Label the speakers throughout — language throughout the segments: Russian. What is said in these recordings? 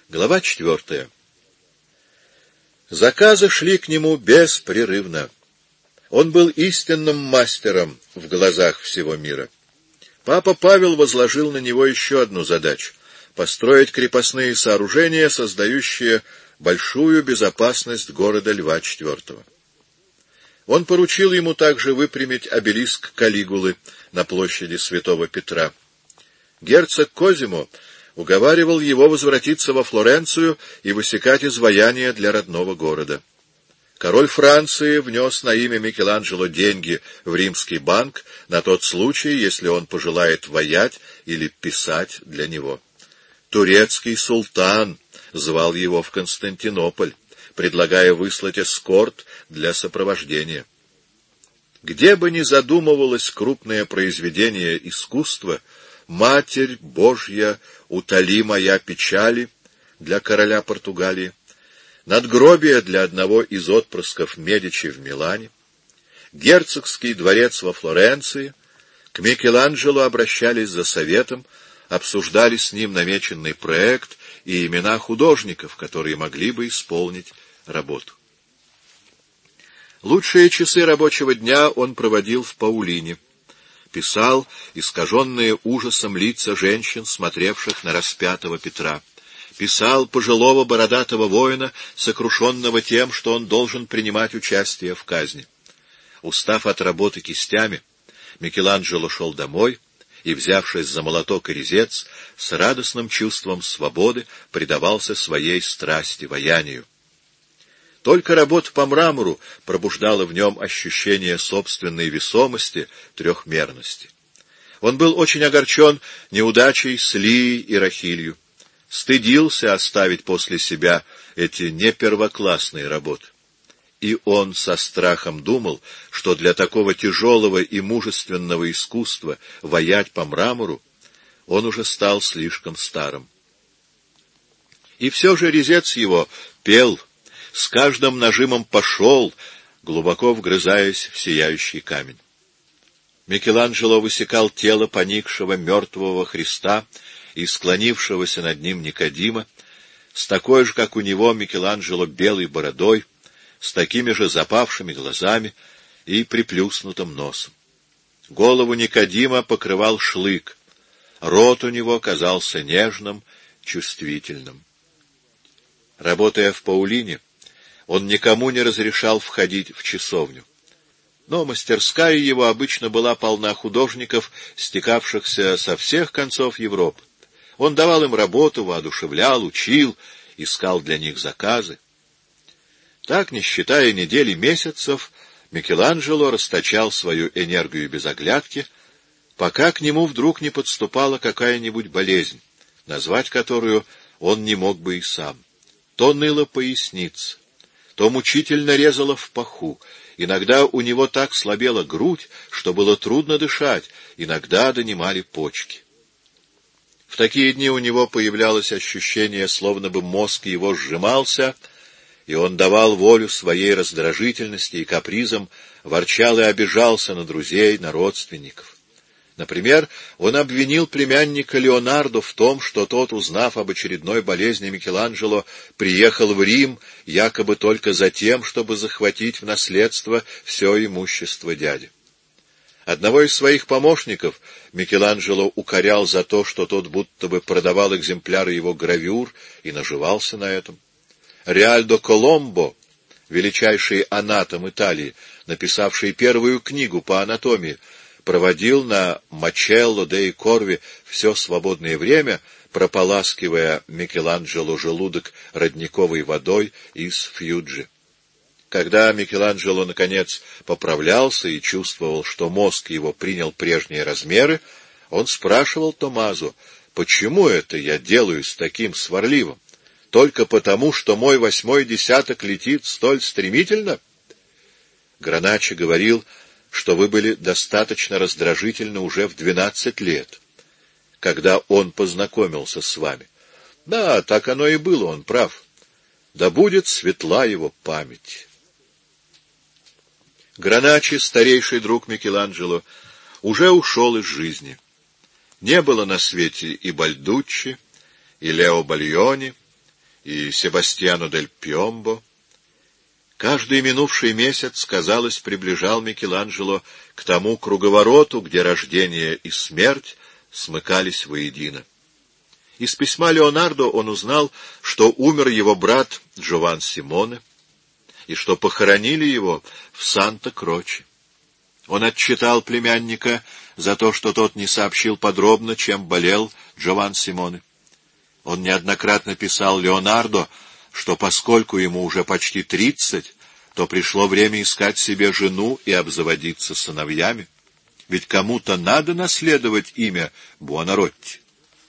Speaker 1: Глава 4. Заказы шли к нему беспрерывно. Он был истинным мастером в глазах всего мира. Папа Павел возложил на него еще одну задачу — построить крепостные сооружения, создающие большую безопасность города Льва IV. Он поручил ему также выпрямить обелиск Калигулы на площади Святого Петра. Герцог Козимо уговаривал его возвратиться во Флоренцию и высекать изваяния для родного города. Король Франции внес на имя Микеланджело деньги в Римский банк на тот случай, если он пожелает ваять или писать для него. Турецкий султан звал его в Константинополь, предлагая выслать эскорт для сопровождения. Где бы ни задумывалось крупное произведение искусства, «Матерь Божья, утоли моя печали» для короля Португалии, надгробие для одного из отпрысков Медичи в Милане, герцогский дворец во Флоренции, к Микеланджело обращались за советом, обсуждали с ним намеченный проект и имена художников, которые могли бы исполнить работу. Лучшие часы рабочего дня он проводил в Паулине. Писал искаженные ужасом лица женщин, смотревших на распятого Петра. Писал пожилого бородатого воина, сокрушенного тем, что он должен принимать участие в казни. Устав от работы кистями, Микеланджело шел домой и, взявшись за молоток и резец, с радостным чувством свободы предавался своей страсти, ваянию. Только работа по мрамору пробуждала в нем ощущение собственной весомости, трехмерности. Он был очень огорчен неудачей с Лией и Рахилью, стыдился оставить после себя эти непервоклассные работы. И он со страхом думал, что для такого тяжелого и мужественного искусства ваять по мрамору он уже стал слишком старым. И все же резец его пел, с каждым нажимом пошел, глубоко вгрызаясь в сияющий камень. Микеланджело высекал тело поникшего мертвого Христа и склонившегося над ним Никодима, с такой же, как у него, Микеланджело белой бородой, с такими же запавшими глазами и приплюснутым носом. Голову Никодима покрывал шлык, рот у него казался нежным, чувствительным. Работая в Паулине, он никому не разрешал входить в часовню. Но мастерская его обычно была полна художников, стекавшихся со всех концов Европы. Он давал им работу, воодушевлял, учил, искал для них заказы. Так, не считая недель и месяцев, Микеланджело расточал свою энергию без оглядки, пока к нему вдруг не подступала какая-нибудь болезнь, назвать которую он не мог бы и сам. То ныла поясница, то мучительно резало в паху, иногда у него так слабела грудь, что было трудно дышать, иногда донимали почки. В такие дни у него появлялось ощущение, словно бы мозг его сжимался, и он давал волю своей раздражительности и капризам, ворчал и обижался на друзей, на родственников. Например, он обвинил племянника Леонардо в том, что тот, узнав об очередной болезни Микеланджело, приехал в Рим якобы только за тем, чтобы захватить в наследство все имущество дяди. Одного из своих помощников Микеланджело укорял за то, что тот будто бы продавал экземпляры его гравюр и наживался на этом. Риальдо Коломбо, величайший анатом Италии, написавший первую книгу по анатомии, проводил на Мачелло деи Корви все свободное время, прополаскивая Микеланджело желудок родниковой водой из Фьюджи. Когда Микеланджело, наконец, поправлялся и чувствовал, что мозг его принял прежние размеры, он спрашивал Томмазо: «Почему это я делаюсь таким сварливым? Только потому, что мой 8-й десяток летит столь стремительно?» Граначчо говорил, что вы были достаточно раздражительны уже в 12 лет, когда он познакомился с вами. Да, так оно и было, он прав. Да будет светла его память. Граначчо, старейший друг Микеланджело, уже ушел из жизни. Не было на свете и Бальдуччи, и Лео Бальони, и Себастьяно дель Пьомбо. Каждый минувший месяц, казалось, приближал Микеланджело к тому круговороту, где рождение и смерть смыкались воедино. Из письма Леонардо он узнал, что умер его брат Джован Симоне, и что похоронили его в Санта-Кроче. Он отчитал племянника за то, что тот не сообщил подробно, чем болел Джован Симоне. Он неоднократно писал Леонардо, что поскольку ему уже почти 30, то пришло время искать себе жену и обзаводиться сыновьями. Ведь кому-то надо наследовать имя Буонаротти.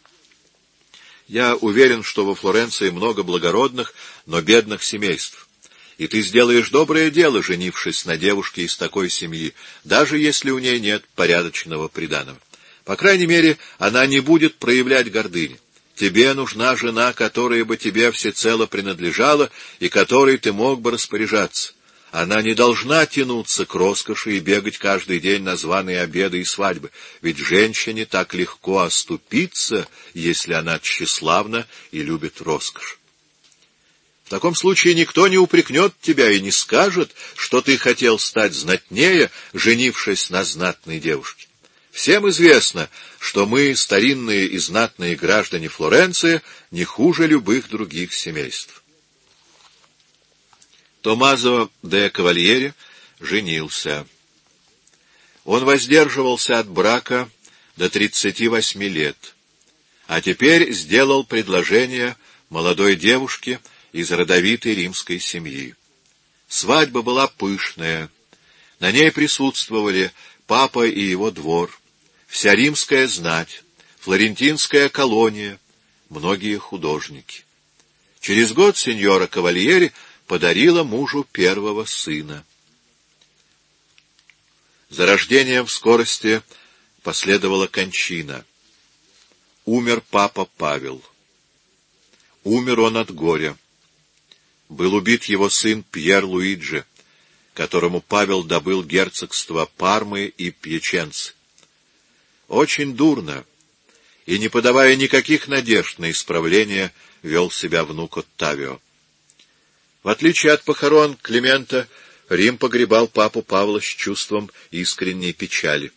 Speaker 1: Я уверен, что во Флоренции много благородных, но бедных семейств. И ты сделаешь доброе дело, женившись на девушке из такой семьи, даже если у ней нет порядочного приданого. По крайней мере, она не будет проявлять гордыни. Тебе нужна жена, которая бы тебе всецело принадлежала и которой ты мог бы распоряжаться. Она не должна тянуться к роскоши и бегать каждый день на званые обеды и свадьбы, ведь женщине так легко оступиться, если она тщеславна и любит роскошь. В таком случае никто не упрекнет тебя и не скажет, что ты хотел стать знатнее, женившись на знатной девушке. Всем известно, что мы, старинные и знатные граждане Флоренции, не хуже любых других семейств. Томмазо де Кавальери женился. Он воздерживался от брака до 38 лет, а теперь сделал предложение молодой девушке из родовитой римской семьи. Свадьба была пышная. На ней присутствовали папа и его двор, вся римская знать, флорентинская колония, многие художники. Через год сеньора Кавальери подарила мужу первого сына. За рождением в скорости последовала кончина. Умер папа Павел. Умер он от горя. Был убит его сын Пьер Луиджи, которому Павел добыл герцогство Пармы и Пьяченцы. Очень дурно, и, не подавая никаких надежд на исправление, вел себя внук Оттавио. В отличие от похорон Климента, Рим погребал папу Павла с чувством искренней печали.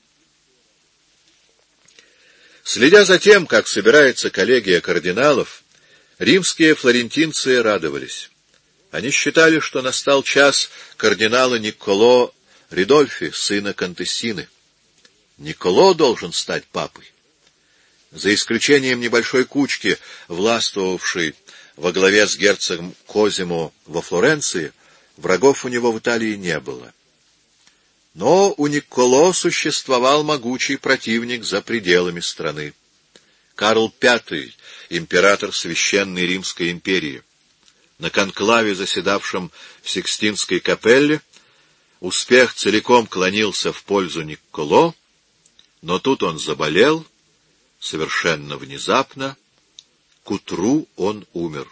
Speaker 1: Следя за тем, как собирается коллегия кардиналов, римские флорентинцы радовались. Они считали, что настал час кардинала Никколо Ридольфи, сына Контессины. Никколо должен стать папой. За исключением небольшой кучки, властвовавшей во главе с герцогом Козимо во Флоренции, врагов у него в Италии не было. Но у Никколо существовал могучий противник за пределами страны. Карл V, император Священной Римской империи. На конклаве, заседавшем в Сикстинской капелле, успех целиком клонился в пользу Никколо, но тут он заболел, совершенно внезапно, к утру он умер.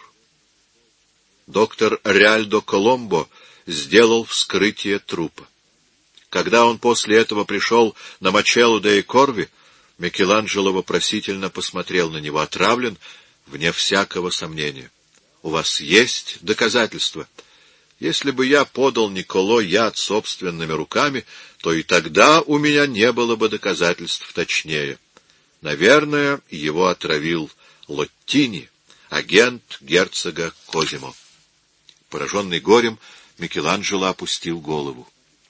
Speaker 1: Доктор Реальдо Коломбо сделал вскрытие трупа. Когда он после этого пришел на Мачелло де Корви, Микеланджело вопросительно посмотрел на него. Отравлен, вне всякого сомнения. У вас есть доказательства? Если бы я подал Никколо яд собственными руками, то и тогда у меня не было бы доказательств точнее. Наверное, его отравил Лоттини, агент герцога Козимо. Пораженный горем, Микеланджело опустил голову.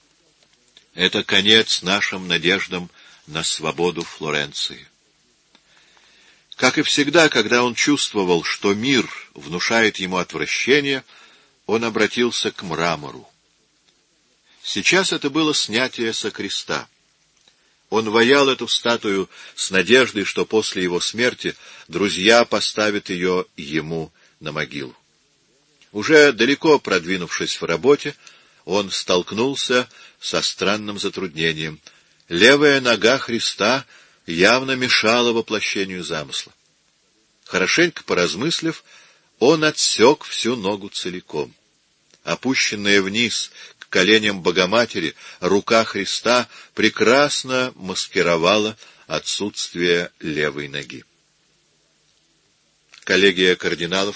Speaker 1: Это конец нашим надеждам на свободу Флоренции. Как и всегда, когда он чувствовал, что мир внушает ему отвращение, он обратился к мрамору. Сейчас это было снятие со креста. Он ваял эту статую с надеждой, что после его смерти друзья поставят ее ему на могилу. Уже далеко продвинувшись в работе, он столкнулся со странным затруднением. Левая нога Христа явно мешала воплощению замысла. Хорошенько поразмыслив, он отсек всю ногу целиком. Опущенная вниз к коленям Богоматери, рука Христа прекрасно маскировала отсутствие левой ноги. Коллегия кардиналов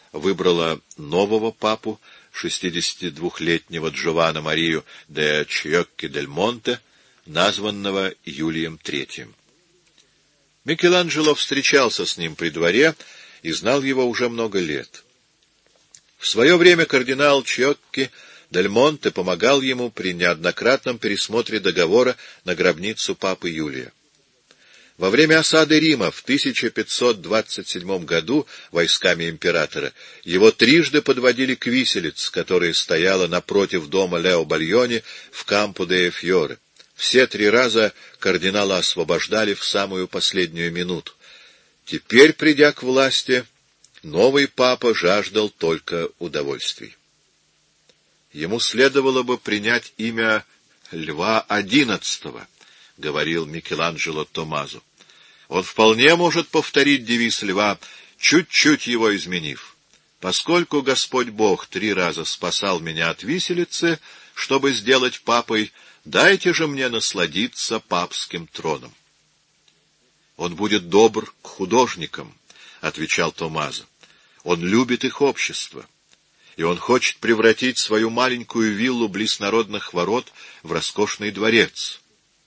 Speaker 1: выбрала нового папу, 62-летнего Джованна Марию де Чьокки-дель-Монте, названного Юлием III. Микеланджело встречался с ним при дворе и знал его уже много лет. В свое время кардинал Чьокки-дель-Монте помогал ему при неоднократном пересмотре договора на гробницу папы Юлия. Во время осады Рима в 1527 году войсками императора его трижды подводили к виселице, которая стояла напротив дома Лео Бальони в Кампо-де-Фьоре. Все 3 раза кардинала освобождали в самую последнюю минуту. Теперь, придя к власти, новый папа жаждал только удовольствий. Ему следовало бы принять имя Льва XI, — говорил Микеланджело Томмазо. Он вполне может повторить девиз Льва, чуть-чуть его изменив. Поскольку Господь Бог 3 раза спасал меня от виселицы, чтобы сделать папой, дайте же мне насладиться папским троном. Он будет добр к художникам, — отвечал Томмазо. Он любит их общество, и он хочет превратить свою маленькую виллу близ Народных ворот в роскошный дворец.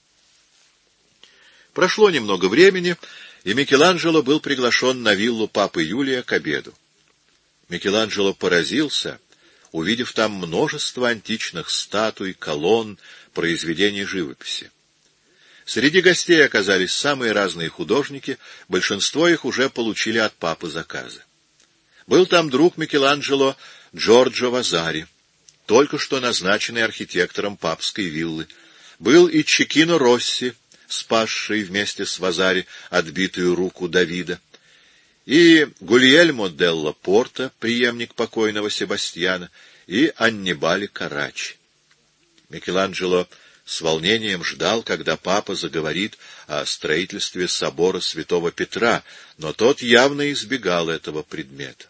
Speaker 1: Прошло немного времени, и Микеланджело был приглашен на виллу папы Юлия к обеду. Микеланджело поразился, увидев там множество античных статуй, колонн, произведений живописи. Среди гостей оказались самые разные художники, большинство их уже получили от папы заказы. Был там друг Микеланджело Джорджо Вазари, только что назначенный архитектором папской виллы. Был и Чекино Росси, спасший вместе с Вазари отбитую руку Давида, и Гульельмо делла Порта, преемник покойного Себастьяна, и Аннибале Карачи. Микеланджело с волнением ждал, когда папа заговорит о строительстве собора святого Петра, но тот явно избегал этого предмета.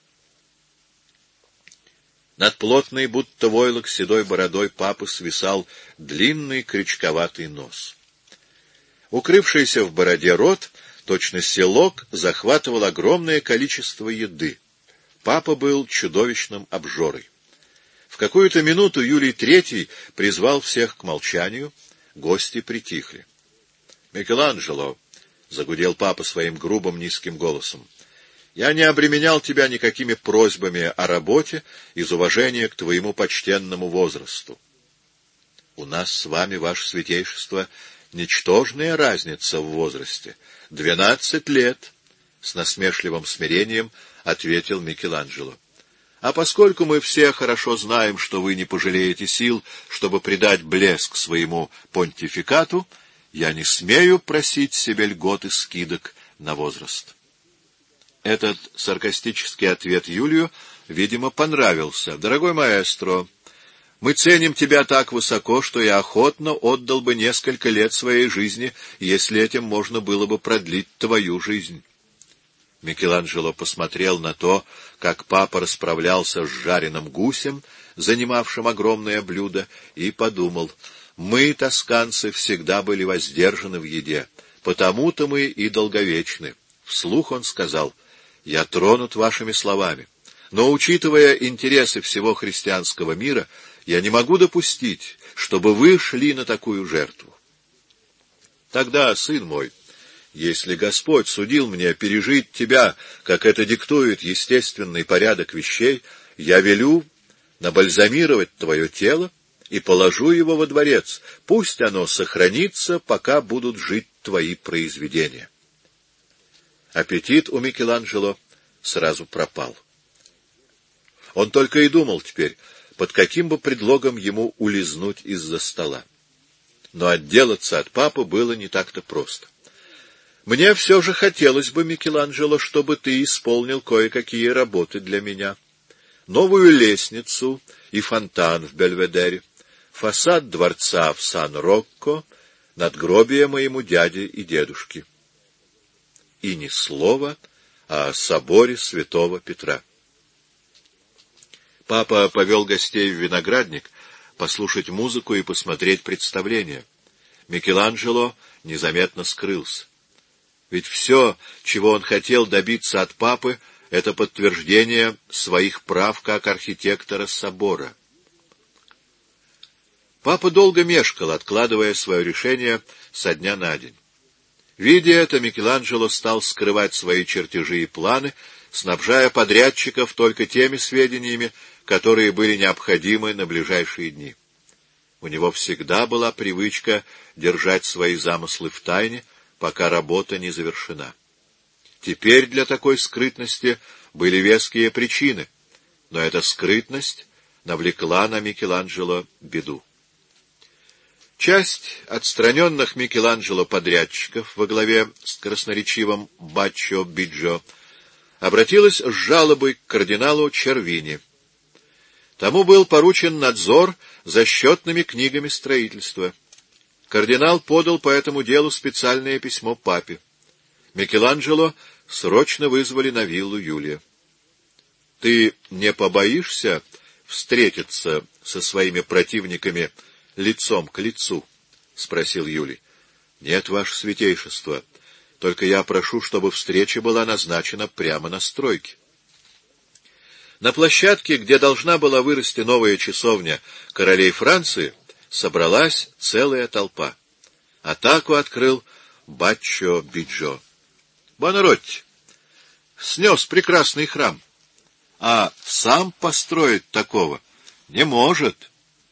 Speaker 1: Над плотной, будто войлок, седой бородой папы свисал длинный крючковатый нос. Укрывшийся в бороде рот, точно селок, захватывал огромное количество еды. Папа был чудовищным обжорой. В какую-то минуту Юлий III призвал всех к молчанию, гости притихли. — Микеланджело, — загудел папа своим грубым низким голосом, — я не обременял тебя никакими просьбами о работе из уважения к твоему почтенному возрасту. — У нас с вами, ваше святейшество, ничтожная разница в возрасте. 12 лет, — с насмешливым смирением ответил Микеланджело. А поскольку мы все хорошо знаем, что вы не пожалеете сил, чтобы придать блеск своему понтификату, я не смею просить себе льгот и скидок на возраст. Этот саркастический ответ Юлию, видимо, понравился. Дорогой маэстро, мы ценим тебя так высоко, что я охотно отдал бы несколько лет своей жизни, если этим можно было бы продлить твою жизнь. Микеланджело посмотрел на то, как папа расправлялся с жареным гусем, занимавшим огромное блюдо, и подумал: мы, тосканцы, всегда были воздержаны в еде, потому-то мы и долговечны. Вслух он сказал: я тронут вашими словами, но, учитывая интересы всего христианского мира, я не могу допустить, чтобы вы шли на такую жертву. Тогда, сын мой, если Господь судил мне пережить тебя, как это диктует естественный порядок вещей, я велю набальзамировать твое тело и положу его во дворец. Пусть оно сохранится, пока будут жить твои произведения. Аппетит у Микеланджело сразу пропал. Он только и думал теперь, под каким бы предлогом ему улизнуть из-за стола. Но отделаться от папы было не так-то просто. Мне все же хотелось бы, Микеланджело, чтобы ты исполнил кое-какие работы для меня. Новую лестницу и фонтан в Бельведере, фасад дворца в Сан-Рокко, надгробие моему дяде и дедушке. И ни слова о соборе святого Петра. Папа повел гостей в виноградник послушать музыку и посмотреть представление. Микеланджело незаметно скрылся. Ведь все, чего он хотел добиться от папы, это подтверждение своих прав как архитектора собора. Папа долго мешкал, откладывая свое решение со дня на день. Видя это, Микеланджело стал скрывать свои чертежи и планы, снабжая подрядчиков только теми сведениями, которые были необходимы на ближайшие дни. У него всегда была привычка держать свои замыслы в тайне, пока работа не завершена. Теперь для такой скрытности были веские причины, но эта скрытность навлекла на Микеланджело беду. Часть отстраненных Микеланджело подрядчиков во главе с красноречивым Баччо Биджо обратилась с жалобой к кардиналу Червини. Тому был поручен надзор за счетными книгами строительства. Кардинал подал по этому делу специальное письмо папе. Микеланджело срочно вызвали на виллу Юлия. — Ты не побоишься встретиться со своими противниками лицом к лицу? — спросил Юлий. — Нет, ваше святейшество. Только я прошу, чтобы встреча была назначена прямо на стройке. На площадке, где должна была вырасти новая часовня королей Франции, собралась целая толпа. Атаку открыл Баччо Биджо. — Буонаротти снес прекрасный храм, а сам построить такого не может.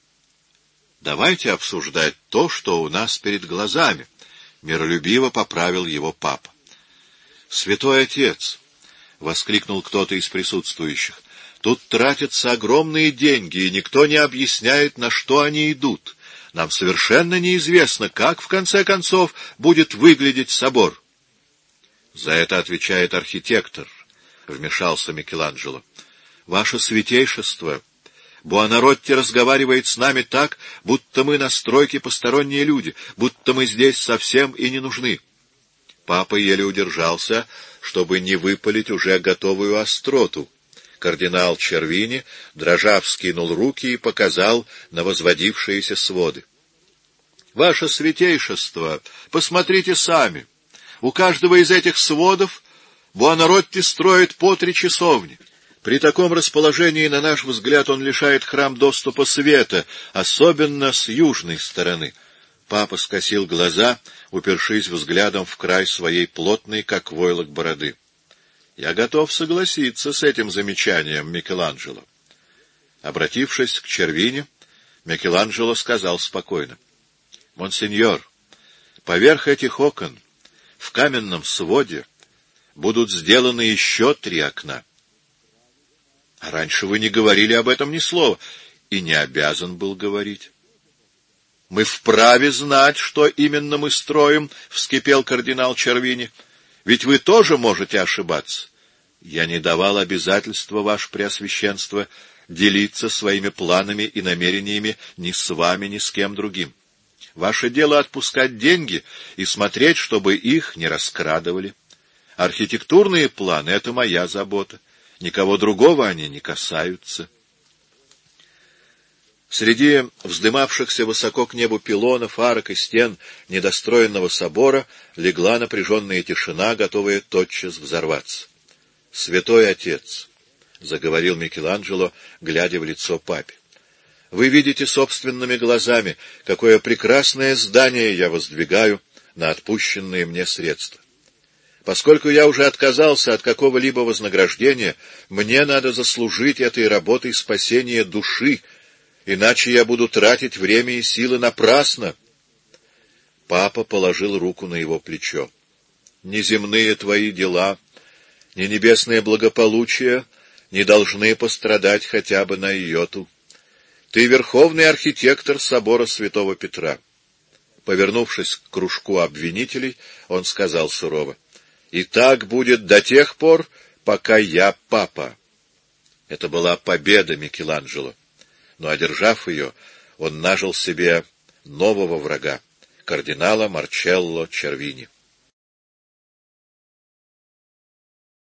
Speaker 1: Давайте обсуждать то, что у нас перед глазами, — миролюбиво поправил его папа. — Святой отец! — воскликнул кто-то из присутствующих. — Тут тратятся огромные деньги, и никто не объясняет, на что они идут. Нам совершенно неизвестно, как, в конце концов, будет выглядеть собор. — За это отвечает архитектор, — вмешался Микеланджело. — Ваше святейшество! Буонаротти разговаривает с нами так, будто мы на стройке посторонние люди, будто мы здесь совсем и не нужны. Папа еле удержался, чтобы не выпалить уже готовую остроту. Кардинал Червини, дрожа, вскинул руки и показал на возводившиеся своды. — Ваше святейшество, посмотрите сами. У каждого из этих сводов Буонаротти строит по 3 часовни. При таком расположении, на наш взгляд, он лишает храм доступа света, особенно с южной стороны. Папа скосил глаза, упершись взглядом в край своей плотной, как войлок, бороды. Я готов согласиться с этим замечанием, Микеланджело. Обратившись к Червини, Микеланджело сказал спокойно: — Монсеньор, поверх этих окон в каменном своде будут сделаны еще 3 окна. — А раньше вы не говорили об этом ни слова. И не обязан был говорить. — Мы вправе знать, что именно мы строим, — вскипел кардинал Червини. — Ведь вы тоже можете ошибаться. Я не давал обязательства, ваше преосвященство, делиться своими планами и намерениями ни с вами, ни с кем другим. Ваше дело отпускать деньги и смотреть, чтобы их не раскрадывали. Архитектурные планы — это моя забота. Никого другого они не касаются. Среди вздымавшихся высоко к небу пилонов, арок и стен недостроенного собора легла напряженная тишина, готовая тотчас взорваться. — Святой отец, — заговорил Микеланджело, глядя в лицо папе, — вы видите собственными глазами, какое прекрасное здание я воздвигаю на отпущенные мне средства. Поскольку я уже отказался от какого-либо вознаграждения, мне надо заслужить этой работой спасение души, иначе я буду тратить время и силы напрасно. Папа положил руку на его плечо. Ни земные твои дела, ни небесное благополучие не должны пострадать хотя бы на йоту. Ты верховный архитектор собора святого Петра. Повернувшись к кружку обвинителей, он сказал сурово: и так будет до тех пор, пока я папа. Это была победа Микеланджело, но, одержав ее, он нажил себе нового врага — кардинала Марчелло Червини.